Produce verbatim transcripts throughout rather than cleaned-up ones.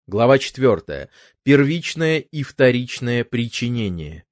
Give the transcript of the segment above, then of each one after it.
Глава четвёртая. Первичное и вторичное причинение.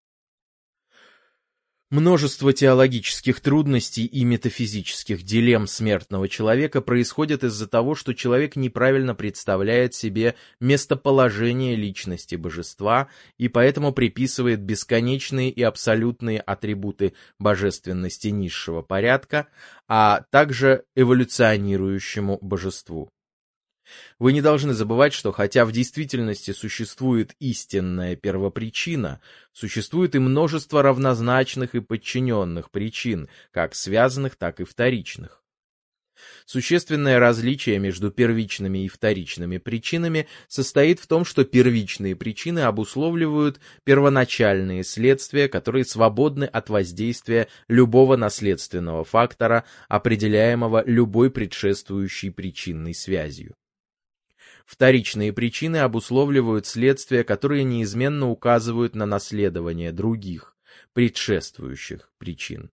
Множество теологических трудностей и метафизических дилемм смертного человека происходят из-за того, что человек неправильно представляет себе местоположение личности божества и поэтому приписывает бесконечные и абсолютные атрибуты божественности низшего порядка, а также эволюционирующему божеству. Вы не должны забывать, что хотя в действительности существует истинная первопричина, существует и множество равнозначных и подчиненных причин, как связанных, так и вторичных. Существенное различие между первичными и вторичными причинами состоит в том, что первичные причины обусловливают первоначальные следствия, которые свободны от воздействия любого наследственного фактора, определяемого любой предшествующей причинной связью. Вторичные причины обусловливают следствия, которые неизменно указывают на наследование других, предшествующих причин.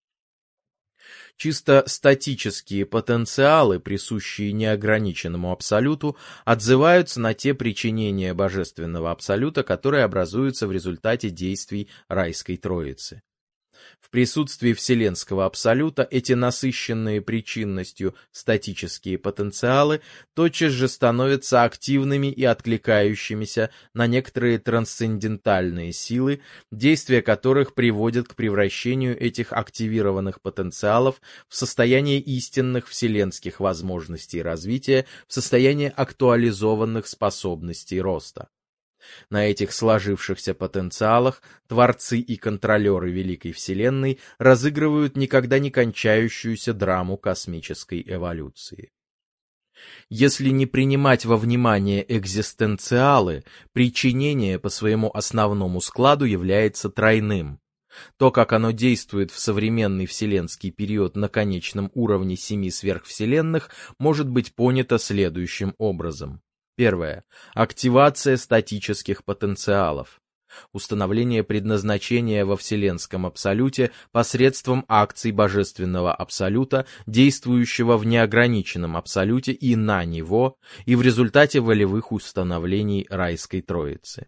Чисто статические потенциалы, присущие неограниченному абсолюту, отзываются на те причинения божественного абсолюта, которые образуются в результате действий райской троицы. В присутствии вселенского абсолюта эти насыщенные причинностью статические потенциалы тотчас же становятся активными и откликающимися на некоторые трансцендентальные силы, действия которых приводят к превращению этих активированных потенциалов в состояние истинных вселенских возможностей развития, в состояние актуализованных способностей роста. На этих сложившихся потенциалах творцы и контролеры Великой Вселенной разыгрывают никогда не кончающуюся драму космической эволюции. Если не принимать во внимание экзистенциалы, причинение по своему основному складу является тройным. То, как оно действует в современный вселенский период на конечном уровне семи сверхвселенных, может быть понято следующим образом. Первое. Активация статических потенциалов. Установление предназначения во вселенском абсолюте посредством акций божественного абсолюта, действующего в неограниченном абсолюте и на него, и в результате волевых установлений райской троицы.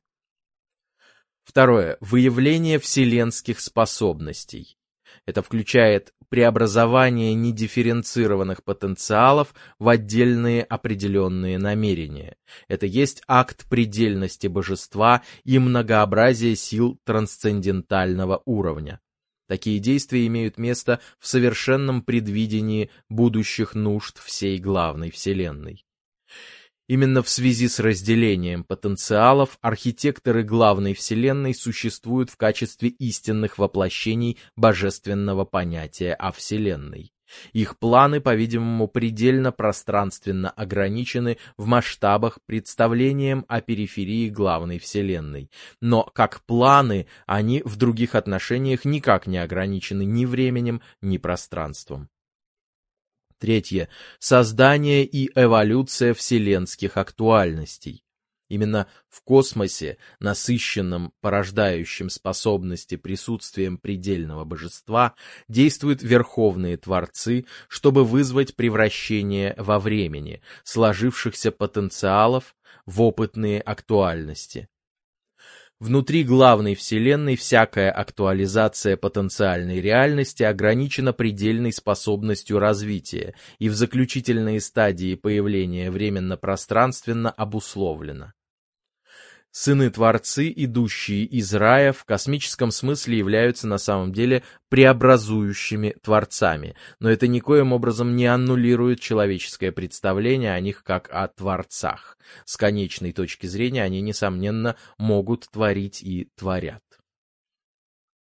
Второе. Выявление вселенских способностей. Это включает преобразование недифференцированных потенциалов в отдельные определенные намерения. Это есть акт предельности божества и многообразие сил трансцендентального уровня. Такие действия имеют место в совершенном предвидении будущих нужд всей главной Вселенной. Именно в связи с разделением потенциалов архитекторы главной Вселенной существуют в качестве истинных воплощений божественного понятия о Вселенной. Их планы, по-видимому, предельно пространственно ограничены в масштабах представлением о периферии главной Вселенной. Но как планы они в других отношениях никак не ограничены ни временем, ни пространством. Третье. Создание и эволюция вселенских актуальностей. Именно в космосе, насыщенном, порождающим способности присутствием предельного божества, действуют верховные творцы, чтобы вызвать превращение во времени сложившихся потенциалов в опытные актуальности. Внутри главной Вселенной всякая актуализация потенциальной реальности ограничена предельной способностью развития и в заключительные стадии появления временно-пространственно обусловлена. Сыны-творцы, идущие из рая, в космическом смысле являются на самом деле преобразующими творцами, но это никоим образом не аннулирует человеческое представление о них как о творцах. С конечной точки зрения они, несомненно, могут творить и творят.